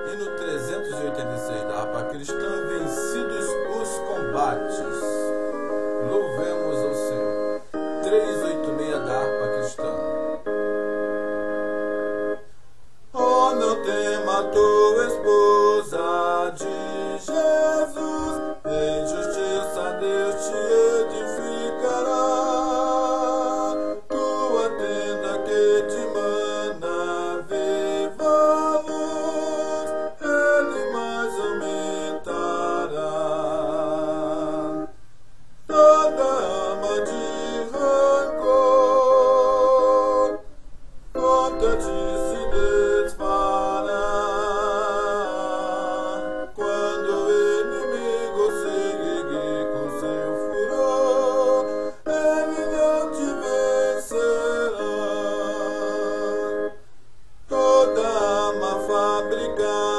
Hino 386 da harpa cristã, vencidos os combates. Louvemos ao Senhor. 386 da harpa cristã. Oh, não tema tua esposa de Jesus, em justiça Deus te edificará. Tua tenda que te mana viva luz, Ele mais aumentará. Toda alma de rancor contra ti se desfará. Quando o inimigo se erguer com seu furor, ele não te vencerá. Toda arma fabricada